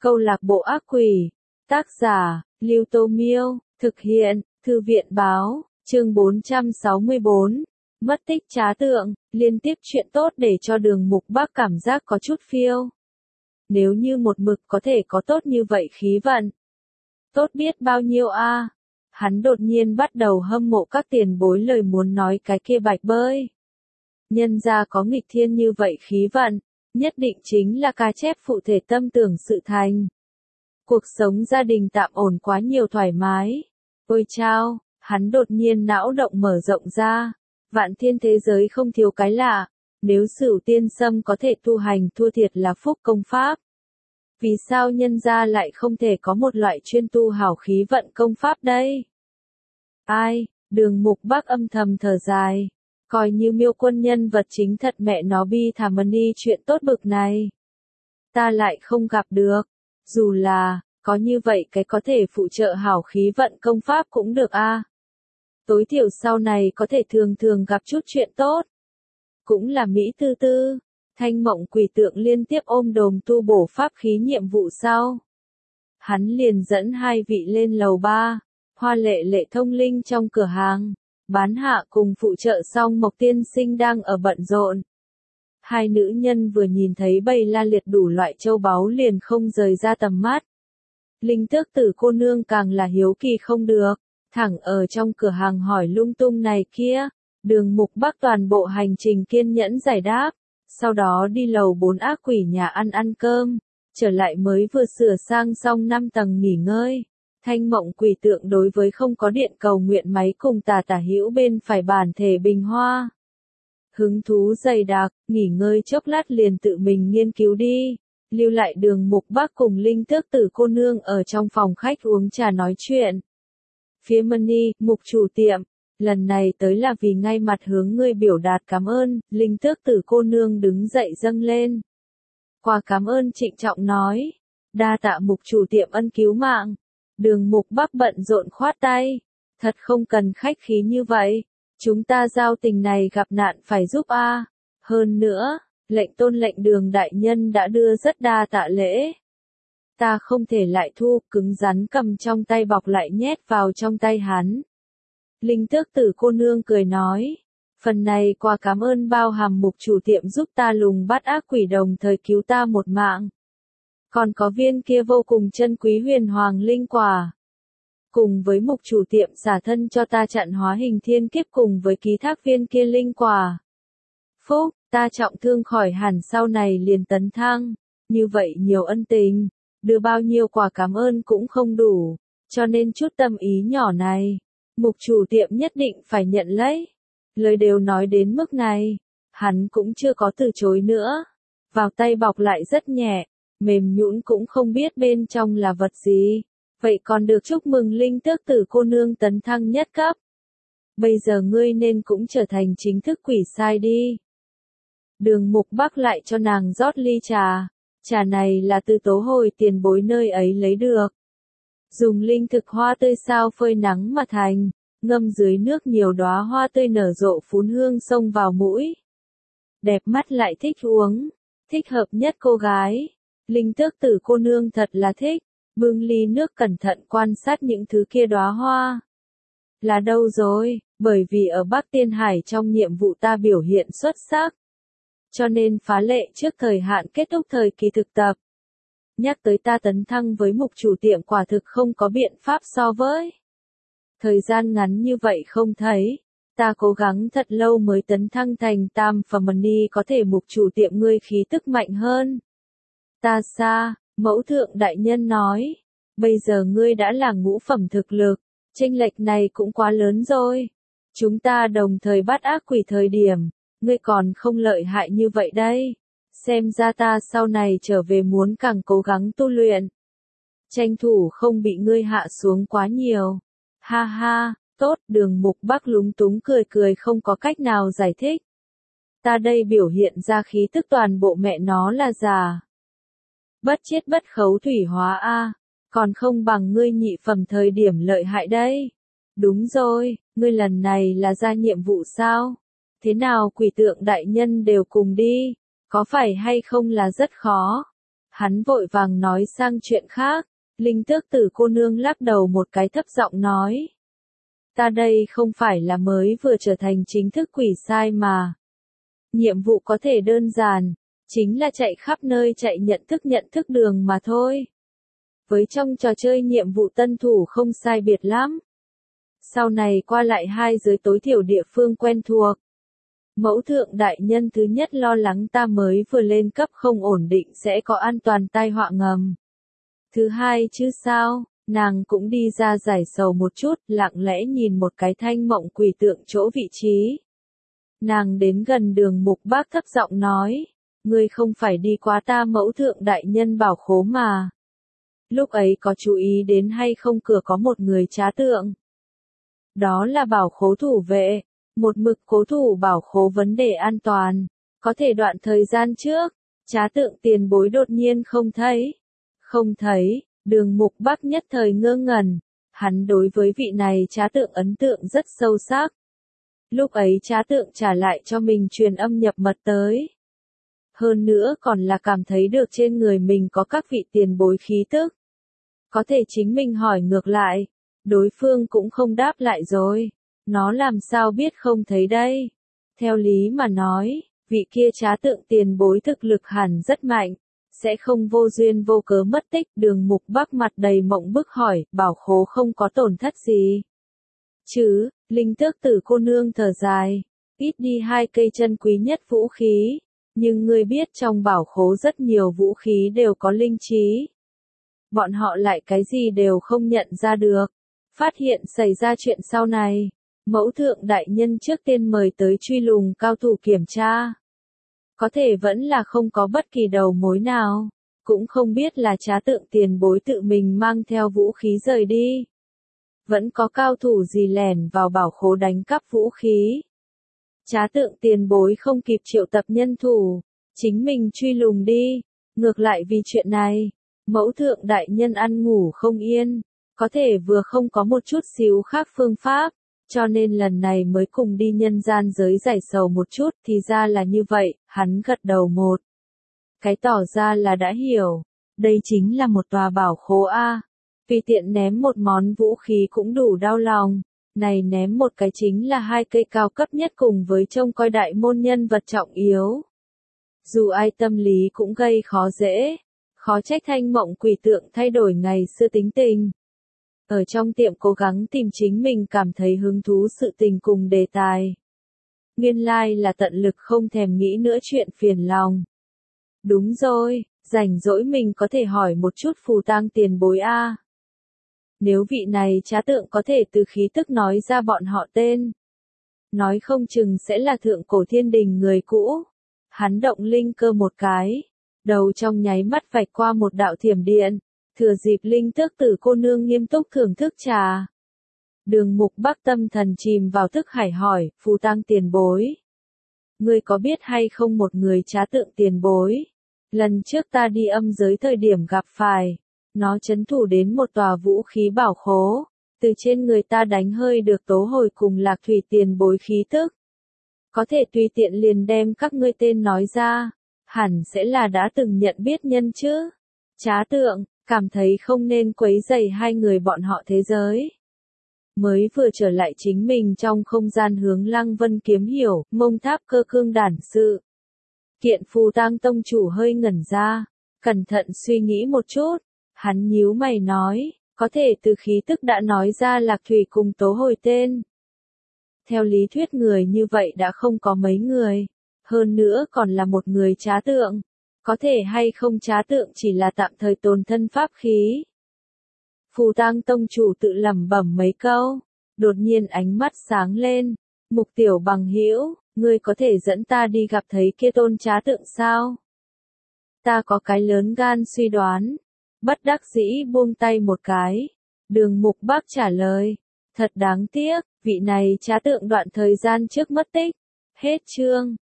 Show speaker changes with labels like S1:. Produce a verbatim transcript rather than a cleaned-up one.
S1: Câu lạc bộ ác quỷ. Tác giả, Lưu Tô Miêu. Thực hiện, Thư viện Báo. Chương bốn trăm sáu mươi bốn. Mất tích trá tượng. Liên tiếp chuyện tốt để cho Đường Mục Bắc cảm giác có chút phiêu. Nếu như một mực có thể có tốt như vậy khí vận. Tốt biết bao nhiêu a. Hắn đột nhiên bắt đầu hâm mộ các tiền bối lời muốn nói cái kia bạch bơi. Nhân ra có nghịch thiên như vậy khí vận, nhất định chính là ca chép phụ thể tâm tưởng sự thành. Cuộc sống gia đình tạm ổn quá nhiều thoải mái. Ôi chao, hắn đột nhiên não động mở rộng ra. Vạn thiên thế giới không thiếu cái lạ. Nếu Sửu Tiên Sâm có thể tu hành thua thiệt là phúc công pháp. Vì sao nhân gia lại không thể có một loại chuyên tu hảo khí vận công pháp đây? Ai, Đường Mục Bắc âm thầm thở dài. Coi như Miêu Quân nhân vật chính thật mẹ nó bi thảm đi chuyện tốt bực này. Ta lại không gặp được. Dù là, có như vậy cái có thể phụ trợ hảo khí vận công pháp cũng được a. Tối thiểu sau này có thể thường thường gặp chút chuyện tốt. Cũng là Mỹ tư tư. Thanh Mộng Quỷ Tượng liên tiếp ôm đồm tu bổ pháp khí nhiệm vụ sau. Hắn liền dẫn hai vị lên lầu ba. Hoa Lệ Lệ thông linh trong cửa hàng. Bán hạ cùng phụ trợ xong Mộc Tiên Sinh đang ở bận rộn. Hai nữ nhân vừa nhìn thấy bầy la liệt đủ loại châu báu liền không rời ra tầm mắt. Linh Tước Tử cô nương càng là hiếu kỳ không được, thẳng ở trong cửa hàng hỏi lung tung này kia. Đường Mục Bắc toàn bộ hành trình kiên nhẫn giải đáp, sau đó đi lầu bốn ác quỷ nhà ăn ăn cơm, trở lại mới vừa sửa sang xong năm tầng nghỉ ngơi. Thanh Mộng Quỷ Tượng đối với không có điện cầu nguyện máy cùng tà tả hữu bên phải bản thể bình hoa. Hứng thú dày đặc, nghỉ ngơi chốc lát liền tự mình nghiên cứu đi, lưu lại Đường Mục Bắc cùng Linh Tước Tử cô nương ở trong phòng khách uống trà nói chuyện. Phía Mani, Mục chủ tiệm, lần này tới là vì ngay mặt hướng ngươi biểu đạt cảm ơn, Linh Tước Tử cô nương đứng dậy dâng lên. Qua cảm ơn trịnh trọng nói, đa tạ Mục chủ tiệm ân cứu mạng. Đường Mục Bắc bận rộn khoát tay, thật không cần khách khí như vậy, chúng ta giao tình này gặp nạn phải giúp a. Hơn nữa, lệnh tôn lệnh Đường đại nhân đã đưa rất đa tạ lễ. Ta không thể lại thu, cứng rắn cầm trong tay bọc lại nhét vào trong tay hắn. Linh Tước Tử cô nương cười nói, phần này qua cảm ơn bao hàm Mục chủ tiệm giúp ta lùng bắt ác quỷ đồng thời cứu ta một mạng. Còn có viên kia vô cùng chân quý huyền hoàng linh quả. Cùng với Mục chủ tiệm xả thân cho ta chặn hóa hình thiên kiếp cùng với ký thác viên kia linh quả. Phúc, ta trọng thương khỏi hẳn sau này liền tấn thăng. Như vậy nhiều ân tình, đưa bao nhiêu quà cảm ơn cũng không đủ. Cho nên chút tâm ý nhỏ này, Mục chủ tiệm nhất định phải nhận lấy. Lời đều nói đến mức này, hắn cũng chưa có từ chối nữa. Vào tay bọc lại rất nhẹ. Mềm nhũn cũng không biết bên trong là vật gì. Vậy còn được chúc mừng Linh Tước Tử cô nương tấn thăng nhất cấp. Bây giờ ngươi nên cũng trở thành chính thức quỷ sai đi. Đường Mục Bắc lại cho nàng rót ly trà. Trà này là từ tố hồi tiền bối nơi ấy lấy được. Dùng linh thực hoa tươi sao phơi nắng mà thành. Ngâm dưới nước nhiều đóa hoa tươi nở rộ phún hương xông vào mũi. Đẹp mắt lại thích uống. Thích hợp nhất cô gái. Linh Tước Tử cô nương thật là thích, bưng ly nước cẩn thận quan sát những thứ kia đóa hoa. Là đâu rồi, bởi vì ở Bắc Tiên Hải trong nhiệm vụ ta biểu hiện xuất sắc. Cho nên phá lệ trước thời hạn kết thúc thời kỳ thực tập. Nhắc tới ta tấn thăng với Mục chủ tiệm quả thực không có biện pháp so với. Thời gian ngắn như vậy không thấy, ta cố gắng thật lâu mới tấn thăng thành tam phẩm ni có thể Mục chủ tiệm ngươi khí tức mạnh hơn. Ta xa, mẫu thượng đại nhân nói, bây giờ ngươi đã là ngũ phẩm thực lực, chênh lệch này cũng quá lớn rồi. Chúng ta đồng thời bắt ác quỷ thời điểm, ngươi còn không lợi hại như vậy đây. Xem ra ta sau này trở về muốn càng cố gắng tu luyện. Tranh thủ không bị ngươi hạ xuống quá nhiều. Ha ha, tốt, Đường Mục Bắc lúng túng cười cười không có cách nào giải thích. Ta đây biểu hiện ra khí tức toàn bộ mẹ nó là già. Bất chết bất khấu thủy hóa a, còn không bằng ngươi nhị phẩm thời điểm lợi hại đây. Đúng rồi, ngươi lần này là ra nhiệm vụ sao? Thế nào Quỷ Tượng đại nhân đều cùng đi, có phải hay không là rất khó? Hắn vội vàng nói sang chuyện khác, Linh Tước Tử cô nương lắc đầu một cái thấp giọng nói. Ta đây không phải là mới vừa trở thành chính thức quỷ sai mà. Nhiệm vụ có thể đơn giản, chính là chạy khắp nơi chạy nhận thức nhận thức đường mà thôi. Với trong trò chơi nhiệm vụ tân thủ không sai biệt lắm. Sau này qua lại hai giới tối thiểu địa phương quen thuộc. Mẫu thượng đại nhân thứ nhất lo lắng ta mới vừa lên cấp không ổn định sẽ có an toàn tai họa ngầm. Thứ hai chứ sao, nàng cũng đi ra giải sầu một chút, lặng lẽ nhìn một cái thanh mộng quỷ tượng chỗ vị trí. Nàng đến gần Đường Mục Bác thấp giọng nói, ngươi không phải đi qua ta mẫu thượng đại nhân bảo khố mà. Lúc ấy có chú ý đến hay không cửa có một người trá tượng. Đó là bảo khố thủ vệ, một mực cố thủ bảo khố vấn đề an toàn. Có thể đoạn thời gian trước, trá tượng tiền bối đột nhiên không thấy. Không thấy, Đường Mục Bác nhất thời ngơ ngẩn. Hắn đối với vị này trá tượng ấn tượng rất sâu sắc. Lúc ấy trá tượng trả lại cho mình truyền âm nhập mật tới. Hơn nữa còn là cảm thấy được trên người mình có các vị tiền bối khí tức. Có thể chính mình hỏi ngược lại, đối phương cũng không đáp lại rồi. Nó làm sao biết không thấy đây? Theo lý mà nói, vị kia trá tượng tiền bối thực lực hẳn rất mạnh, sẽ không vô duyên vô cớ mất tích. Đường Mục Bác mặt đầy mộng bức hỏi, bảo khố không có tổn thất gì. Chứ, Linh Tước Tử cô nương thở dài, ít đi hai cây chân quý nhất vũ khí, nhưng ngươi biết trong bảo khố rất nhiều vũ khí đều có linh trí. Bọn họ lại cái gì đều không nhận ra được. Phát hiện xảy ra chuyện sau này, mẫu thượng đại nhân trước tiên mời tới truy lùng cao thủ kiểm tra. Có thể vẫn là không có bất kỳ đầu mối nào, cũng không biết là trá tượng tiền bối tự mình mang theo vũ khí rời đi. Vẫn có cao thủ gì lẻn vào bảo khố đánh cắp vũ khí. Trá tượng tiền bối không kịp triệu tập nhân thủ, chính mình truy lùng đi. Ngược lại vì chuyện này, mẫu thượng đại nhân ăn ngủ không yên, có thể vừa không có một chút xíu khác phương pháp, cho nên lần này mới cùng đi nhân gian giới giải sầu một chút. Thì ra là như vậy, hắn gật đầu một cái tỏ ra là đã hiểu, đây chính là một tòa bảo khố A. Vì tiện ném một món vũ khí cũng đủ đau lòng, này ném một cái chính là hai cây cao cấp nhất cùng với trông coi đại môn nhân vật trọng yếu. Dù ai tâm lý cũng gây khó dễ, khó trách thanh mộng quỷ tượng thay đổi ngày xưa tính tình. Ở trong tiệm cố gắng tìm chính mình cảm thấy hứng thú sự tình cùng đề tài. Nguyên lai like là tận lực không thèm nghĩ nữa chuyện phiền lòng. Đúng rồi, rảnh rỗi mình có thể hỏi một chút Phù Tang tiền bối A. Nếu vị này trá tượng có thể từ khí tức nói ra bọn họ tên, nói không chừng sẽ là thượng cổ thiên đình người cũ. Hắn động linh cơ một cái, đầu trong nháy mắt vạch qua một đạo thiểm điện, thừa dịp Linh Tước Tử cô nương nghiêm túc thưởng thức trà. Đường Mục Bác tâm thần chìm vào thức hải hỏi, Phù Tang tiền bối. Ngươi có biết hay không một người trá tượng tiền bối? Lần trước ta đi âm giới thời điểm gặp phải. Nó trấn thủ đến một tòa vũ khí bảo khố, từ trên người ta đánh hơi được tố hồi cùng Lạc Thủy tiền bối khí tức. Có thể tùy tiện liền đem các ngươi tên nói ra, hẳn sẽ là đã từng nhận biết nhân chứ. Trá tượng, cảm thấy không nên quấy rầy hai người bọn họ thế giới. Mới vừa trở lại chính mình trong không gian hướng Lăng Vân kiếm hiểu, Mông Tháp Cơ cương đản sự. Kiện Phù Tang tông chủ hơi ngẩn ra, cẩn thận suy nghĩ một chút. Hắn nhíu mày nói, có thể từ khí tức đã nói ra Lạc Thủy cùng tố hồi tên. Theo lý thuyết người như vậy đã không có mấy người, hơn nữa còn là một người trá tượng. Có thể hay không trá tượng chỉ là tạm thời tồn thân pháp khí. Phù Tang tông chủ tự lẩm bẩm mấy câu, đột nhiên ánh mắt sáng lên. Mục Tiểu bằng hữu, ngươi có thể dẫn ta đi gặp thấy kia tôn trá tượng sao? Ta có cái lớn gan suy đoán. Bất đắc dĩ buông tay một cái. Đường Mục Bác trả lời. Thật đáng tiếc, vị này trá tượng đoạn thời gian trước mất tích. Hết chương.